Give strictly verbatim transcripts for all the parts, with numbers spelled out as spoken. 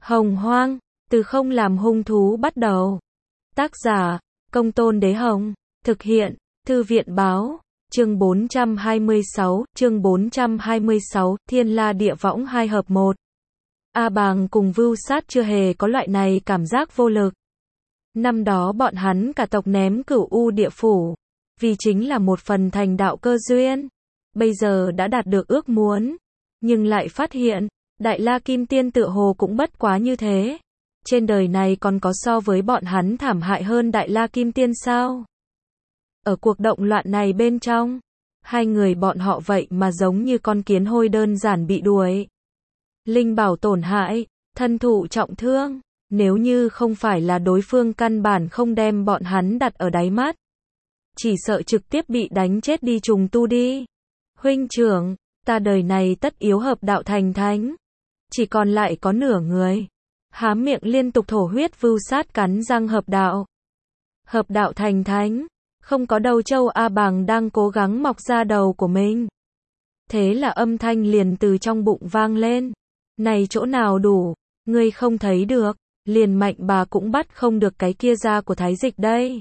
Hồng Hoang, từ không làm hung thú bắt đầu. Tác giả, Công Tôn Đế Hồng. Thực hiện, Thư viện Báo. Chương bốn trăm hai mươi sáu, chương bốn trăm hai mươi sáu, Thiên La Địa Võng hai hợp một. A Bàng cùng Vưu Sát chưa hề có loại này cảm giác vô lực. Năm đó bọn hắn cả tộc ném Cửu U Địa Phủ, vì chính là một phần thành đạo cơ duyên. Bây giờ đã đạt được ước muốn, nhưng lại phát hiện, Đại La Kim Tiên tựa hồ cũng bất quá như thế. Trên đời này còn có so với bọn hắn thảm hại hơn Đại La Kim Tiên sao? Ở cuộc động loạn này bên trong, hai người bọn họ vậy mà giống như con kiến hôi đơn giản bị đuổi. Linh bảo tổn hại, thân thụ trọng thương, nếu như không phải là đối phương căn bản không đem bọn hắn đặt ở đáy mắt, chỉ sợ trực tiếp bị đánh chết đi trùng tu đi. Huynh trưởng, ta đời này tất yếu hợp đạo thành thánh, chỉ còn lại có nửa người. Há miệng liên tục thổ huyết Vưu Sát cắn răng hợp đạo. Hợp đạo thành thánh, không có đầu châu A Bàng đang cố gắng mọc ra đầu của mình. Thế là âm thanh liền từ trong bụng vang lên. Này chỗ nào đủ, ngươi không thấy được, liền mạnh bà cũng bắt không được cái kia da của Thái Dịch đây.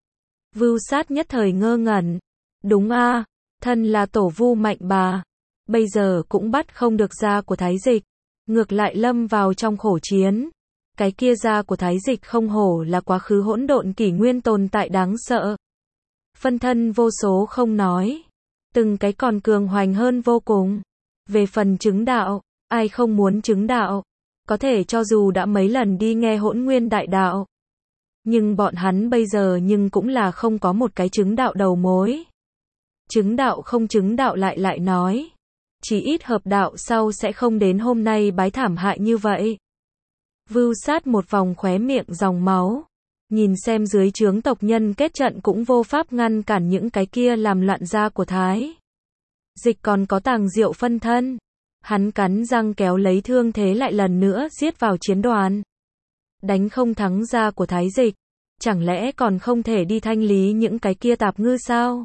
Vưu Sát nhất thời ngơ ngẩn. Đúng a, thân là tổ vu mạnh bà, bây giờ cũng bắt không được da của Thái Dịch. Ngược lại lâm vào trong khổ chiến. Cái kia da của Thái Dịch không hổ là quá khứ hỗn độn kỷ nguyên tồn tại đáng sợ. Phân thân vô số không nói, từng cái còn cường hoành hơn vô cùng. Về phần chứng đạo, ai không muốn chứng đạo, có thể cho dù đã mấy lần đi nghe hỗn nguyên đại đạo. Nhưng bọn hắn bây giờ nhưng cũng là không có một cái chứng đạo đầu mối. Chứng đạo không chứng đạo lại lại nói. Chỉ ít hợp đạo sau sẽ không đến hôm nay bái thảm hại như vậy. Vưu Sát một vòng khóe miệng dòng máu. Nhìn xem dưới trướng tộc nhân kết trận cũng vô pháp ngăn cản những cái kia làm loạn gia của Thái Dịch còn có Tàng Diệu phân thân. Hắn cắn răng kéo lấy thương thế lại lần nữa giết vào chiến đoàn. Đánh không thắng gia của Thái Dịch, chẳng lẽ còn không thể đi thanh lý những cái kia tạp ngư sao?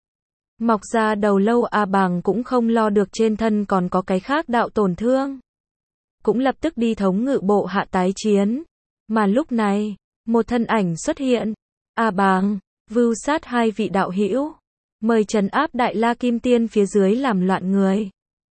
Mọc ra đầu lâu A Bàng cũng không lo được trên thân còn có cái khác đạo tổn thương. Cũng lập tức đi thống ngự bộ hạ tái chiến. Mà lúc này, một thân ảnh xuất hiện. A Bàng, Vưu Sát hai vị đạo hữu, mời trấn áp Đại La Kim Tiên phía dưới làm loạn người.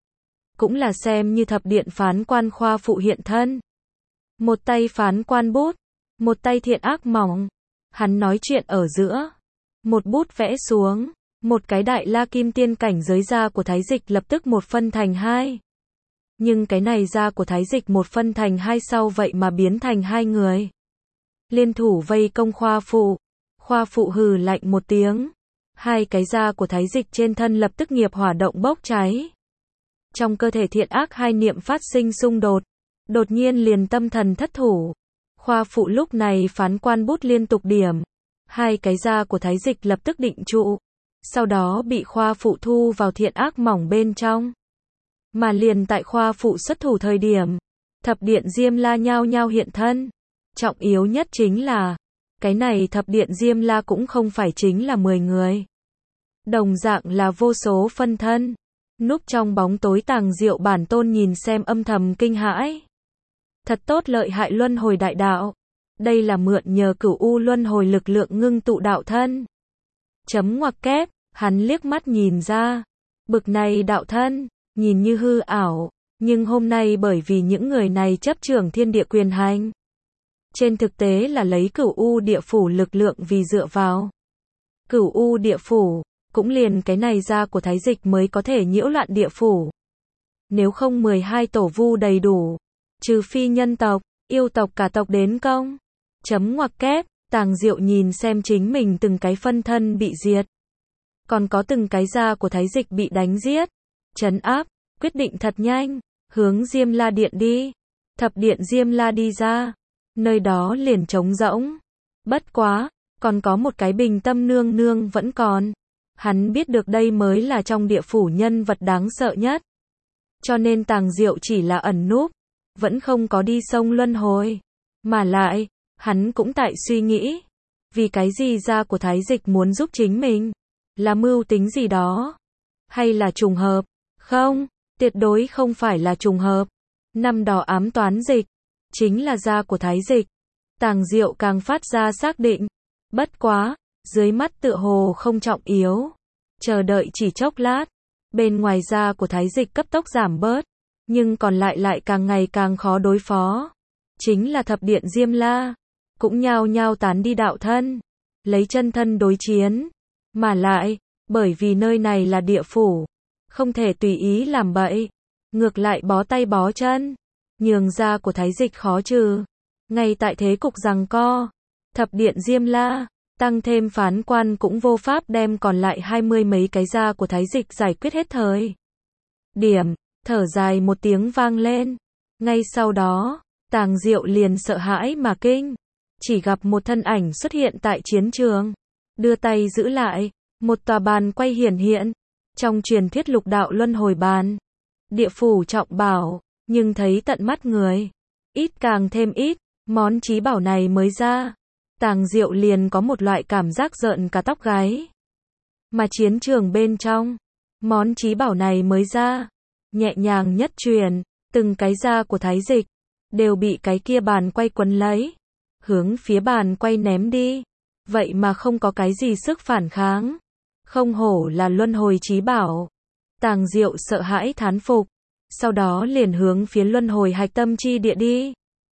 Cũng là xem như thập điện phán quan khoa phụ hiện thân. Một tay phán quan bút, một tay thiện ác mỏng. Hắn nói chuyện ở giữa. Một bút vẽ xuống. Một cái Đại La Kim Tiên cảnh giới da của Thái Dịch lập tức một phân thành hai. Nhưng cái này da của Thái Dịch một phân thành hai sau vậy mà biến thành hai người. Liên thủ vây công khoa phụ. Khoa phụ hừ lạnh một tiếng. Hai cái da của Thái Dịch trên thân lập tức nghiệp hỏa động bốc cháy. Trong cơ thể thiện ác hai niệm phát sinh xung đột. Đột nhiên liền tâm thần thất thủ. Khoa phụ lúc này phán quan bút liên tục điểm. Hai cái da của Thái Dịch lập tức định trụ. Sau đó bị khoa phụ thu vào thiện ác mỏng bên trong. Mà liền tại khoa phụ xuất thủ thời điểm, thập điện Diêm La nhao nhao hiện thân. Trọng yếu nhất chính là, cái này thập điện Diêm La cũng không phải chính là mười người. Đồng dạng là vô số phân thân. Núp trong bóng tối Tàng Diệu bản tôn nhìn xem âm thầm kinh hãi. Thật tốt lợi hại luân hồi đại đạo. Đây là mượn nhờ Cửu U luân hồi lực lượng ngưng tụ đạo thân. Chấm ngoặc kép, hắn liếc mắt nhìn ra. Bực này đạo thân, nhìn như hư ảo, nhưng hôm nay bởi vì những người này chấp trưởng thiên địa quyền hành. Trên thực tế là lấy Cửu U địa phủ lực lượng vì dựa vào. Cửu U địa phủ, cũng liền cái này ra của Thái Dịch mới có thể nhiễu loạn địa phủ. Nếu không mười hai tổ vu đầy đủ, trừ phi nhân tộc, yêu tộc cả tộc đến công. Chấm ngoặc kép. Tàng Diệu nhìn xem chính mình từng cái phân thân bị diệt. Còn có từng cái da của Thái Dịch bị đánh giết. Trấn áp, quyết định thật nhanh, hướng Diêm La Điện đi. Thập điện Diêm La đi ra. Nơi đó liền trống rỗng. Bất quá, còn có một cái Bình Tâm nương nương vẫn còn. Hắn biết được đây mới là trong địa phủ nhân vật đáng sợ nhất. Cho nên Tàng Diệu chỉ là ẩn núp, vẫn không có đi sông luân hồi. Mà lại, hắn cũng tại suy nghĩ, vì cái gì da của Thái Dịch muốn giúp chính mình? Là mưu tính gì đó? Hay là trùng hợp? Không, tuyệt đối không phải là trùng hợp. Năm đó ám toán dịch, chính là da của Thái Dịch. Tàng Diệu càng phát ra xác định. Bất quá, dưới mắt tựa hồ không trọng yếu. Chờ đợi chỉ chốc lát, bên ngoài da của Thái Dịch cấp tốc giảm bớt, nhưng còn lại lại càng ngày càng khó đối phó. Chính là thập điện Diêm La, cũng nhao nhao tán đi đạo thân, lấy chân thân đối chiến. Mà lại, bởi vì nơi này là địa phủ, không thể tùy ý làm bậy, ngược lại bó tay bó chân, nhường da của Thái Dịch khó trừ. Ngay tại thế cục giằng co, thập điện Diêm La, tăng thêm phán quan cũng vô pháp đem còn lại hai mươi mấy cái da của Thái Dịch giải quyết hết thời. Điểm, thở dài một tiếng vang lên. Ngay sau đó, Tàng Diệu liền sợ hãi mà kinh. Chỉ gặp một thân ảnh xuất hiện tại chiến trường. Đưa tay giữ lại, một tòa bàn quay hiển hiện. Trong truyền thuyết lục đạo luân hồi bàn. Địa phủ trọng bảo, nhưng thấy tận mắt người. Ít càng thêm ít, món trí bảo này mới ra. Tàng Diệu liền có một loại cảm giác rợn cả tóc gáy. Mà chiến trường bên trong, món trí bảo này mới ra. Nhẹ nhàng nhất truyền, từng cái da của Thái Dịch đều bị cái kia bàn quay quấn lấy, hướng phía bàn quay ném đi. Vậy mà không có cái gì sức phản kháng. Không hổ là luân hồi trí bảo. Tàng Diệu sợ hãi thán phục, sau đó liền hướng phía luân hồi hạch tâm chi địa đi.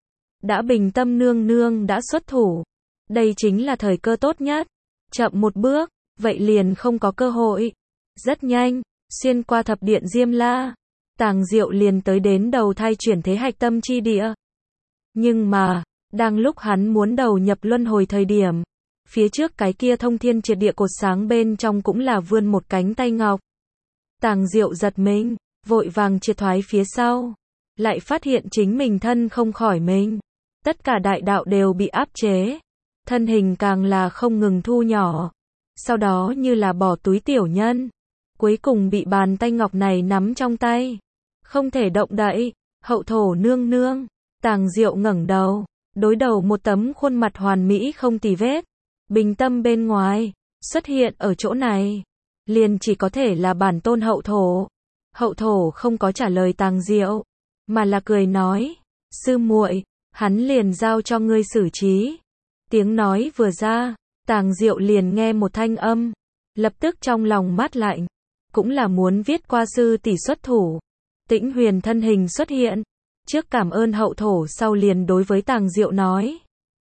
Đã Bình Tâm nương nương đã xuất thủ, đây chính là thời cơ tốt nhất. Chậm một bước, vậy liền không có cơ hội. Rất nhanh, xuyên qua thập điện Diêm La, Tàng Diệu liền tới đến đầu thai chuyển thế hạch tâm chi địa. Nhưng mà, đang lúc hắn muốn đầu nhập luân hồi thời điểm, phía trước cái kia thông thiên triệt địa cột sáng bên trong cũng là vươn một cánh tay ngọc. Tàng Diệu giật mình, vội vàng triệt thoái phía sau, lại phát hiện chính mình thân không khỏi mình. Tất cả đại đạo đều bị áp chế, thân hình càng là không ngừng thu nhỏ, sau đó như là bỏ túi tiểu nhân, cuối cùng bị bàn tay ngọc này nắm trong tay, không thể động đậy. Hậu thổ nương nương, Tàng Diệu ngẩng đầu, đối đầu một tấm khuôn mặt hoàn mỹ không tì vết, bình tâm bên ngoài, xuất hiện ở chỗ này, liền chỉ có thể là bản tôn hậu thổ. Hậu thổ không có trả lời Tàng Diệu, mà là cười nói, sư muội, hắn liền giao cho ngươi xử trí. Tiếng nói vừa ra, Tàng Diệu liền nghe một thanh âm, lập tức trong lòng mát lạnh, cũng là muốn viết qua sư tỷ xuất thủ. Tĩnh Huyền thân hình xuất hiện, trước cảm ơn hậu thổ sau liền đối với Tàng Diệu nói,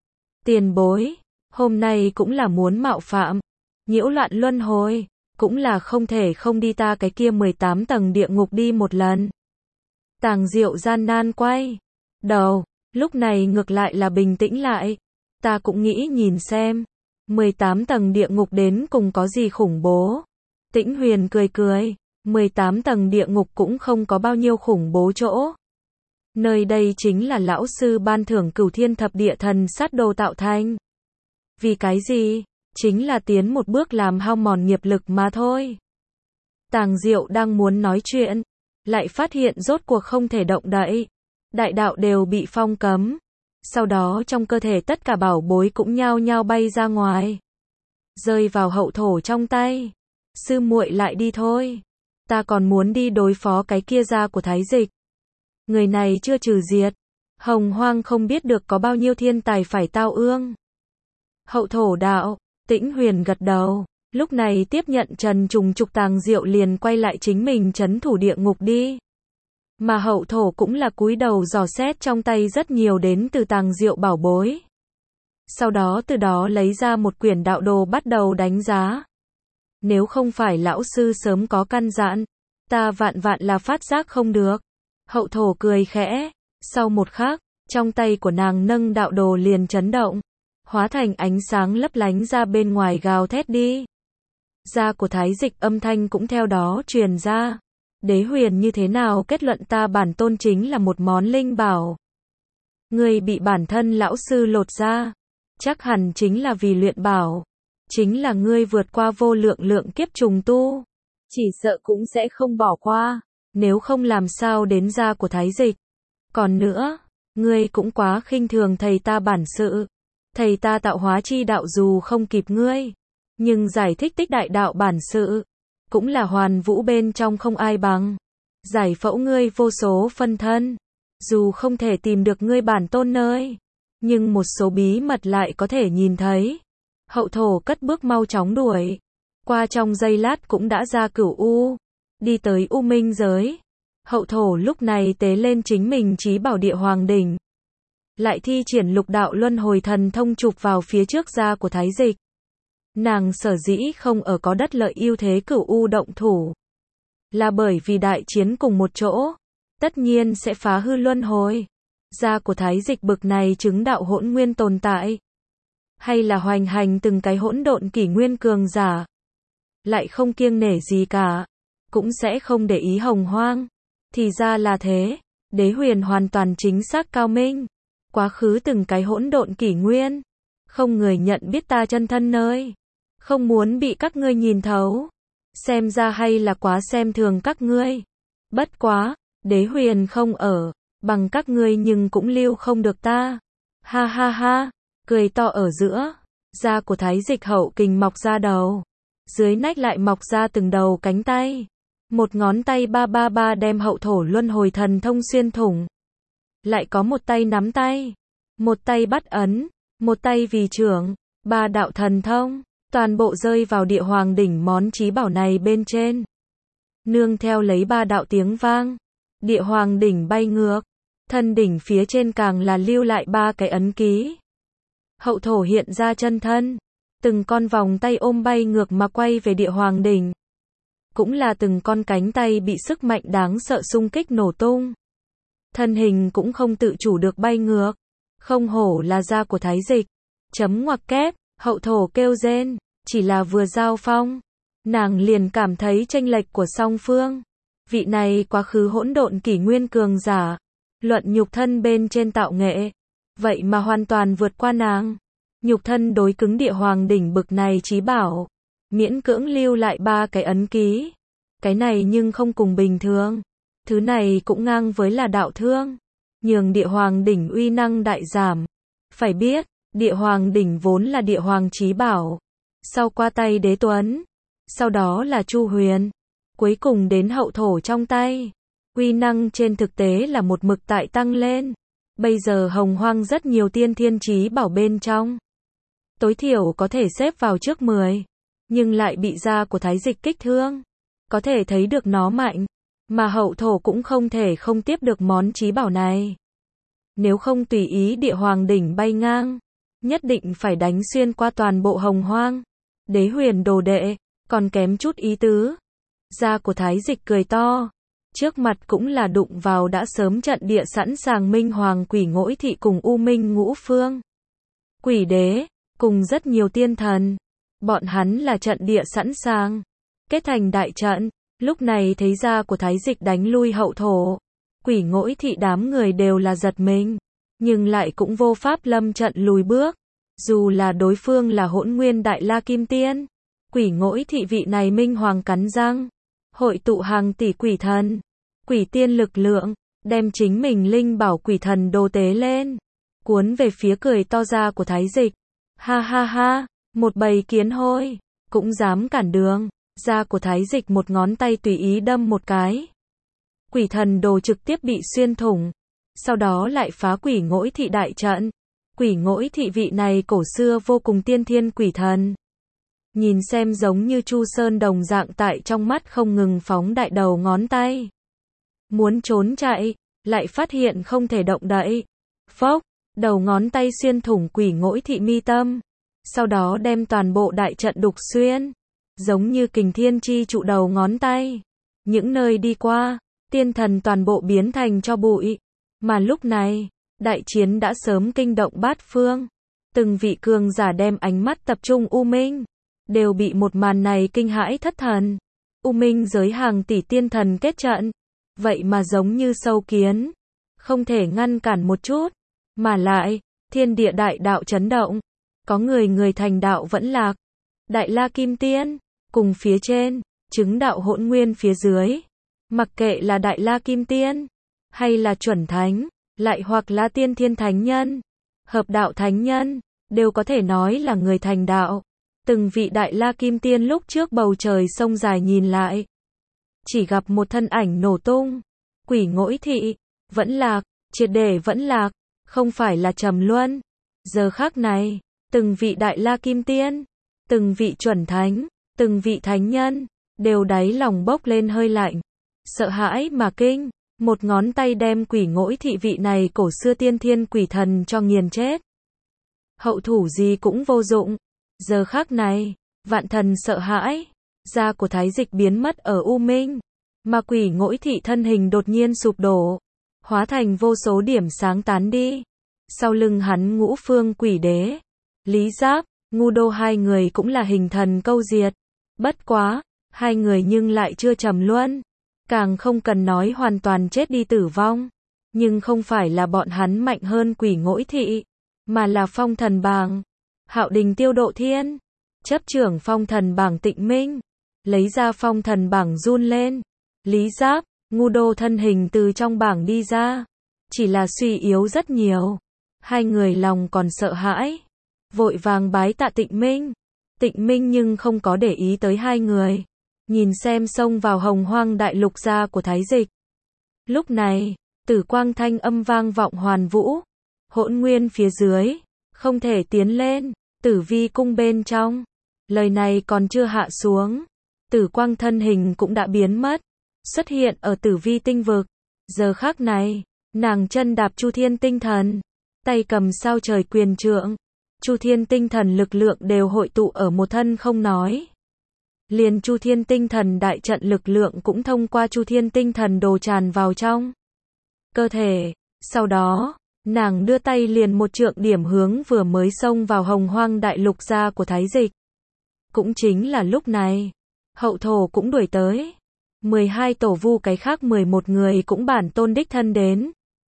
tiền bối, hôm nay cũng là muốn mạo phạm, nhiễu loạn luân hồi, cũng là không thể không đi ta cái kia mười tám tầng địa ngục đi một lần. Tàng Diệu gian nan quay đầu, lúc này ngược lại là bình tĩnh lại. Ta cũng nghĩ nhìn xem, mười tám tầng địa ngục đến cùng có gì khủng bố. Tĩnh Huyền cười cười, mười tám tầng địa ngục cũng không có bao nhiêu khủng bố chỗ. Nơi đây chính là lão sư ban thưởng Cửu Thiên Thập Địa Thần Sát Đồ tạo thành. Vì cái gì? Chính là tiến một bước làm hao mòn nghiệp lực mà thôi. Tàng Diệu đang muốn nói chuyện, lại phát hiện rốt cuộc không thể động đậy. Đại đạo đều bị phong cấm. Sau đó trong cơ thể tất cả bảo bối cũng nhao nhao bay ra ngoài, rơi vào hậu thổ trong tay. Sư muội lại đi thôi, ta còn muốn đi đối phó cái kia da của Thái Dịch. Người này chưa trừ diệt, hồng hoang không biết được có bao nhiêu thiên tài phải tao ương. Hậu thổ đạo, Tĩnh Huyền gật đầu, lúc này tiếp nhận trần trùng trục. Tàng Diệu liền quay lại chính mình trấn thủ địa ngục đi. Mà hậu thổ cũng là cúi đầu dò xét trong tay rất nhiều đến từ Tàng Diệu bảo bối. Sau đó từ đó lấy ra một quyển đạo đồ bắt đầu đánh giá. Nếu không phải lão sư sớm có căn dặn, ta vạn vạn là phát giác không được. Hậu thổ cười khẽ, sau một khắc, trong tay của nàng nâng đạo đồ liền chấn động, hóa thành ánh sáng lấp lánh ra bên ngoài gào thét đi. Da của Thái Dịch âm thanh cũng theo đó truyền ra. Đế Huyền như thế nào kết luận ta bản tôn chính là một món linh bảo? Ngươi bị bản thân lão sư lột ra, chắc hẳn chính là vì luyện bảo. Chính là ngươi vượt qua vô lượng lượng kiếp trùng tu, chỉ sợ cũng sẽ không bỏ qua, nếu không làm sao đến da của Thái Dịch. Còn nữa, ngươi cũng quá khinh thường thầy ta bản sự. Thầy ta tạo hóa chi đạo dù không kịp ngươi, nhưng giải thích tích đại đạo bản sự cũng là hoàn vũ bên trong không ai bằng. Giải phẫu ngươi vô số phân thân, dù không thể tìm được ngươi bản tôn nơi, nhưng một số bí mật lại có thể nhìn thấy. Hậu thổ cất bước mau chóng đuổi, qua trong giây lát cũng đã ra Cửu U, đi tới U Minh giới. Hậu thổ lúc này tế lên chính mình chí bảo địa hoàng đỉnh, lại thi triển lục đạo luân hồi thần thông chụp vào phía trước da của Thái Dịch. Nàng sở dĩ không ở có đất lợi ưu thế Cửu U động thủ, là bởi vì đại chiến cùng một chỗ, tất nhiên sẽ phá hư luân hồi. Da của Thái Dịch bực này chứng đạo hỗn nguyên tồn tại, hay là hoành hành từng cái hỗn độn kỷ nguyên cường giả, lại không kiêng nể gì cả, cũng sẽ không để ý hồng hoang. Thì ra là thế, Đế Huyền hoàn toàn chính xác cao minh. Quá khứ từng cái hỗn độn kỷ nguyên, không người nhận biết ta chân thân nơi, không muốn bị các ngươi nhìn thấu. Xem ra hay là quá xem thường các ngươi. Bất quá, Đế Huyền không ở, bằng các ngươi nhưng cũng lưu không được ta. Ha ha ha, cười to ở giữa, da của Thái Dịch hậu kình mọc ra đầu, dưới nách lại mọc ra từng đầu cánh tay. Một ngón tay ba ba ba đem hậu thổ luân hồi thần thông xuyên thủng. Lại có một tay nắm tay, một tay bắt ấn, một tay vì trưởng, ba đạo thần thông, toàn bộ rơi vào địa hoàng đỉnh món chí bảo này bên trên. Nương theo lấy ba đạo tiếng vang, địa hoàng đỉnh bay ngược, thân đỉnh phía trên càng là lưu lại ba cái ấn ký. Hậu thổ hiện ra chân thân, từng con vòng tay ôm bay ngược mà quay về địa hoàng đỉnh. Cũng là từng con cánh tay bị sức mạnh đáng sợ xung kích nổ tung. Thân hình cũng không tự chủ được bay ngược. Không hổ là da của Thái Dịch. Chấm ngoặc kép, hậu thổ kêu rên, chỉ là vừa giao phong, nàng liền cảm thấy chênh lệch của song phương. Vị này quá khứ hỗn độn kỷ nguyên cường giả, luận nhục thân bên trên tạo nghệ, vậy mà hoàn toàn vượt qua nàng. Nhục thân đối cứng địa hoàng đỉnh bực này chí bảo, miễn cưỡng lưu lại ba cái ấn ký. Cái này nhưng không cùng bình thường. Thứ này cũng ngang với là đạo thương, nhường địa hoàng đỉnh uy năng đại giảm. Phải biết, địa hoàng đỉnh vốn là địa hoàng chí bảo, sau qua tay Đế Tuấn, sau đó là Chu Huyền, cuối cùng đến hậu thổ trong tay. Uy năng trên thực tế là một mực tại tăng lên. Bây giờ hồng hoang rất nhiều tiên thiên chí bảo bên trong, tối thiểu có thể xếp vào trước mười, nhưng lại bị da của Thái Dịch kích thương. Có thể thấy được nó mạnh, mà hậu thổ cũng không thể không tiếp được món chí bảo này. Nếu không tùy ý địa hoàng đỉnh bay ngang, nhất định phải đánh xuyên qua toàn bộ hồng hoang. Đế Huyền đồ đệ, còn kém chút ý tứ. Da của Thái Dịch cười to, trước mặt cũng là đụng vào đã sớm trận địa sẵn sàng Minh Hoàng Quỷ Ngỗi Thị cùng U Minh Ngũ Phương, Quỷ Đế, cùng rất nhiều tiên thần. Bọn hắn là trận địa sẵn sàng, kết thành đại trận. Lúc này thấy da của Thái Dịch đánh lui hậu thổ, Quỷ Ngỗi Thị đám người đều là giật mình, nhưng lại cũng vô pháp lâm trận lùi bước. Dù là đối phương là hỗn nguyên đại la kim tiên, Quỷ Ngỗi Thị vị này minh hoàng cắn răng, hội tụ hàng tỷ quỷ thần, quỷ tiên lực lượng, đem chính mình linh bảo quỷ thần đồ tế lên, cuốn về phía cười to da của Thái Dịch. Ha ha ha, một bầy kiến hôi, cũng dám cản đường. Da của Thái Dịch một ngón tay tùy ý đâm một cái, quỷ thần đồ trực tiếp bị xuyên thủng, sau đó lại phá Quỷ Ngỗi Thị đại trận. Quỷ Ngỗi Thị vị này cổ xưa vô cùng tiên thiên quỷ thần, nhìn xem giống như Chu Sơn đồng dạng tại trong mắt không ngừng phóng đại đầu ngón tay, muốn trốn chạy, lại phát hiện không thể động đậy. Phốc, đầu ngón tay xuyên thủng Quỷ Ngỗi Thị mi tâm, sau đó đem toàn bộ đại trận đục xuyên. Giống như kình thiên chi trụ đầu ngón tay, những nơi đi qua, tiên thần toàn bộ biến thành tro bụi. Mà lúc này, đại chiến đã sớm kinh động bát phương. Từng vị cường giả đem ánh mắt tập trung U Minh, đều bị một màn này kinh hãi thất thần. U Minh giới hàng tỷ tiên thần kết trận, vậy mà giống như sâu kiến, không thể ngăn cản một chút, mà lại, thiên địa đại đạo chấn động, có người người thành đạo vẫn lạc. Đại la kim tiên, cùng phía trên, chứng đạo hỗn nguyên phía dưới. Mặc kệ là đại la kim tiên, hay là chuẩn thánh, lại hoặc là tiên thiên thánh nhân, hợp đạo thánh nhân, đều có thể nói là người thành đạo. Từng vị đại la kim tiên lúc trước bầu trời sông dài nhìn lại, chỉ gặp một thân ảnh nổ tung, Quỷ Ngỗi Thị, vẫn lạc, triệt để vẫn lạc, không phải là trầm luân. Giờ khắc này, từng vị đại la kim tiên, từng vị chuẩn thánh, từng vị thánh nhân, đều đáy lòng bốc lên hơi lạnh, sợ hãi mà kinh, một ngón tay đem quỷ ngỗi thị vị này cổ xưa tiên thiên quỷ thần cho nghiền chết. Hậu thủ gì cũng vô dụng. Giờ khắc này, vạn thần sợ hãi, da của Thái Dịch biến mất ở U Minh, mà quỷ ngỗi thị thân hình đột nhiên sụp đổ, hóa thành vô số điểm sáng tán đi. Sau lưng hắn ngũ phương quỷ đế, Lý Giáp, Ngu Đô hai người cũng là hình thần câu diệt. Bất quá, hai người nhưng lại chưa trầm luân, càng không cần nói hoàn toàn chết đi tử vong. Nhưng không phải là bọn hắn mạnh hơn quỷ ngỗi thị, mà là phong thần bảng. Hạo Đình Tiêu Độ Thiên, chấp trưởng phong thần bảng Tịnh Minh, lấy ra phong thần bảng run lên. Lý Giáp, Ngu Đô thân hình từ trong bảng đi ra, chỉ là suy yếu rất nhiều. Hai người lòng còn sợ hãi, vội vàng bái tạ Tịnh Minh. Tịnh Minh nhưng không có để ý tới hai người, nhìn xem xông vào hồng hoang đại lục gia của Thái Dịch. Lúc này, tử quang thanh âm vang vọng hoàn vũ, hỗn nguyên phía dưới, không thể tiến lên, tử vi cung bên trong. Lời này còn chưa hạ xuống, tử quang thân hình cũng đã biến mất, xuất hiện ở tử vi tinh vực. Giờ khắc này, nàng chân đạp Chu Thiên tinh thần, tay cầm sao trời quyền trượng, Chu Thiên tinh thần lực lượng đều hội tụ ở một thân không nói. Liền Chu Thiên tinh thần đại trận lực lượng cũng thông qua Chu Thiên tinh thần đồ tràn vào trong cơ thể. Sau đó, nàng đưa tay liền một trượng điểm hướng vừa mới xông vào hồng hoang đại lục gia của Thái Dịch. Cũng chính là lúc này, hậu thổ cũng đuổi tới. mười hai tổ vu cái khác mười một người cũng bản tôn đích thân đến.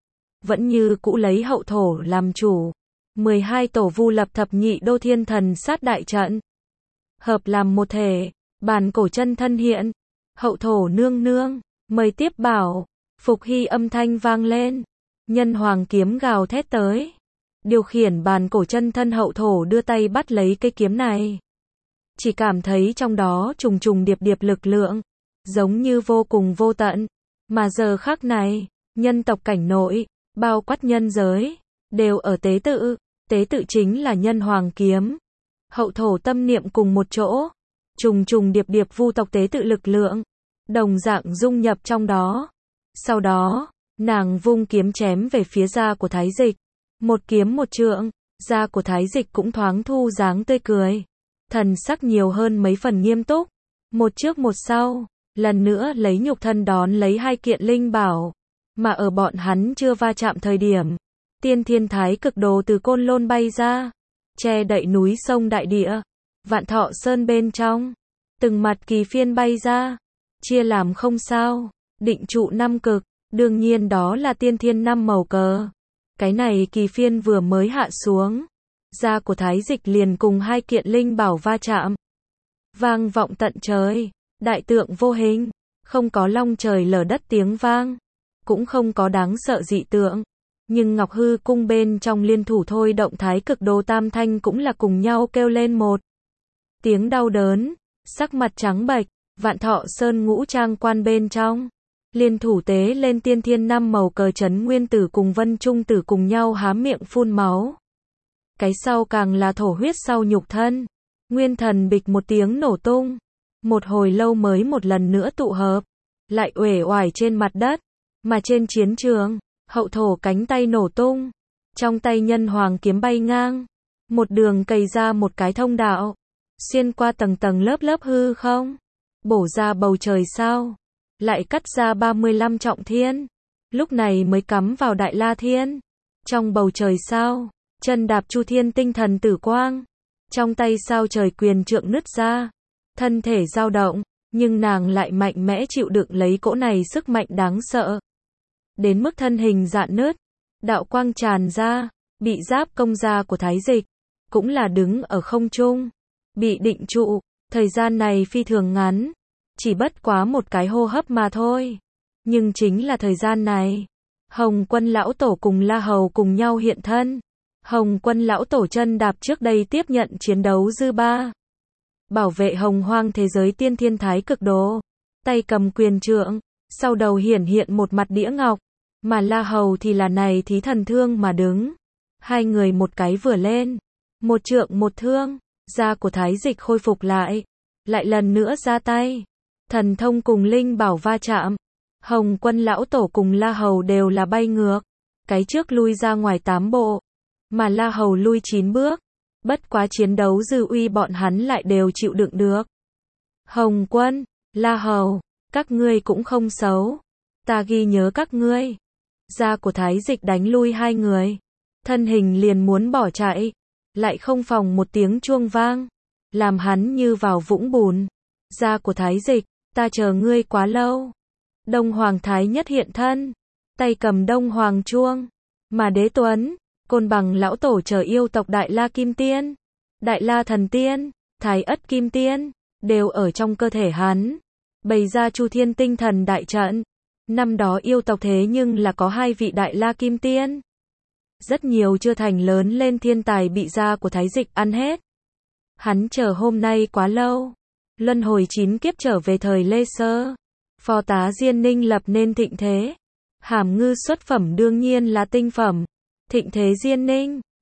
Vẫn như cũ lấy hậu thổ làm chủ. mười hai tổ vu lập thập nhị đô thiên thần sát đại trận. Hợp làm một thể, bàn cổ chân thân hiện. Hậu thổ nương nương, mời tiếp bảo. Phục hy âm thanh vang lên. Nhân hoàng kiếm gào thét tới. Điều khiển bàn cổ chân thân hậu thổ đưa tay bắt lấy cây kiếm này. Chỉ cảm thấy trong đó trùng trùng điệp điệp lực lượng, giống như vô cùng vô tận. Mà giờ khắc này, nhân tộc cảnh nội, bao quát nhân giới, đều ở tế tự. Tế tự chính là nhân hoàng kiếm. Hậu thổ tâm niệm cùng một chỗ, trùng trùng điệp điệp vu tộc tế tự lực lượng, đồng dạng dung nhập trong đó. Sau đó, nàng vung kiếm chém về phía da của Thái Dịch. Một kiếm một trượng, da của Thái Dịch cũng thoáng thu dáng tươi cười. Thần sắc nhiều hơn mấy phần nghiêm túc. Một trước một sau, lần nữa lấy nhục thân đón lấy hai kiện linh bảo. Mà ở bọn hắn chưa va chạm thời điểm, tiên thiên thái cực đồ từ côn lôn bay ra, che đậy núi sông đại địa. Vạn Thọ Sơn bên trong, từng mặt kỳ phiên bay ra, chia làm không sao, định trụ năm cực, đương nhiên đó là tiên thiên năm màu cờ. Cái này kỳ phiên vừa mới hạ xuống, da của Thái Dịch liền cùng hai kiện linh bảo va chạm. Vang vọng tận trời, đại tượng vô hình, không có long trời lở đất tiếng vang, cũng không có đáng sợ dị tượng. Nhưng Ngọc Hư cung bên trong liên thủ thôi động thái cực đồ tam thanh cũng là cùng nhau kêu lên một tiếng đau đớn, sắc mặt trắng bệch. Vạn Thọ Sơn ngũ trang quan bên trong, liên thủ tế lên tiên thiên năm màu cờ chấn nguyên tử cùng vân trung tử cùng nhau há miệng phun máu. Cái sau càng là thổ huyết sau nhục thân. Nguyên thần bịch một tiếng nổ tung. Một hồi lâu mới một lần nữa tụ hợp, lại uể oải trên mặt đất. Mà trên chiến trường, hậu thổ cánh tay nổ tung, trong tay nhân hoàng kiếm bay ngang, một đường cày ra một cái thông đạo, xuyên qua tầng tầng lớp lớp hư không, bổ ra bầu trời sao, lại cắt ra ba mươi lăm trọng thiên, lúc này mới cắm vào Đại La Thiên. Trong bầu trời sao, chân đạp Chu Thiên tinh thần tử quang, trong tay sao trời quyền trượng nứt ra, thân thể dao động, nhưng nàng lại mạnh mẽ chịu đựng lấy cỗ này sức mạnh đáng sợ. Đến mức thân hình dạn nứt, đạo quang tràn ra, bị giáp công ra của Thái Dịch, cũng là đứng ở không trung, bị định trụ. Thời gian này phi thường ngắn, chỉ bất quá một cái hô hấp mà thôi. Nhưng chính là thời gian này, Hồng Quân lão tổ cùng La Hầu cùng nhau hiện thân. Hồng Quân lão tổ chân đạp trước đây tiếp nhận chiến đấu dư ba, bảo vệ hồng hoang thế giới tiên thiên thái cực đồ, tay cầm quyền trượng, sau đầu hiển hiện một mặt đĩa ngọc, Mà La Hầu thì là này thí thần thương mà đứng. Hai người một cái vừa lên, một trượng một thương, da của Thái Dịch khôi phục lại, lại lần nữa ra tay. Thần thông cùng linh bảo va chạm. Hồng Quân lão tổ cùng La Hầu đều là bay ngược, cái trước lui ra ngoài tám bộ, mà La Hầu lui chín bước. Bất quá chiến đấu dư uy bọn hắn lại đều chịu đựng được. Hồng Quân, La Hầu, các ngươi cũng không xấu, ta ghi nhớ các ngươi. Da của Thái Dịch đánh lui hai người, thân hình liền muốn bỏ chạy, lại không phòng một tiếng chuông vang, làm hắn như vào vũng bùn. Da của Thái Dịch, ta chờ ngươi quá lâu. Đông Hoàng Thái Nhất hiện thân, tay cầm Đông Hoàng chuông, mà Đế Tuấn, Côn Bằng lão tổ chờ yêu tộc Đại La Kim Tiên, Đại La Thần Tiên, Thái Ất Kim Tiên, đều ở trong cơ thể hắn, bày ra Chu Thiên Tinh Thần đại trận. Năm đó yêu tộc thế nhưng là có hai vị Đại La Kim Tiên. Rất nhiều chưa thành lớn lên thiên tài bị da của Thái Dịch ăn hết. Hắn chờ hôm nay quá lâu. Luân hồi chín kiếp trở về thời Lê Sơ. Phò tá Diên Ninh lập nên thịnh thế. Hàm ngư xuất phẩm đương nhiên là tinh phẩm. Thịnh thế Diên Ninh,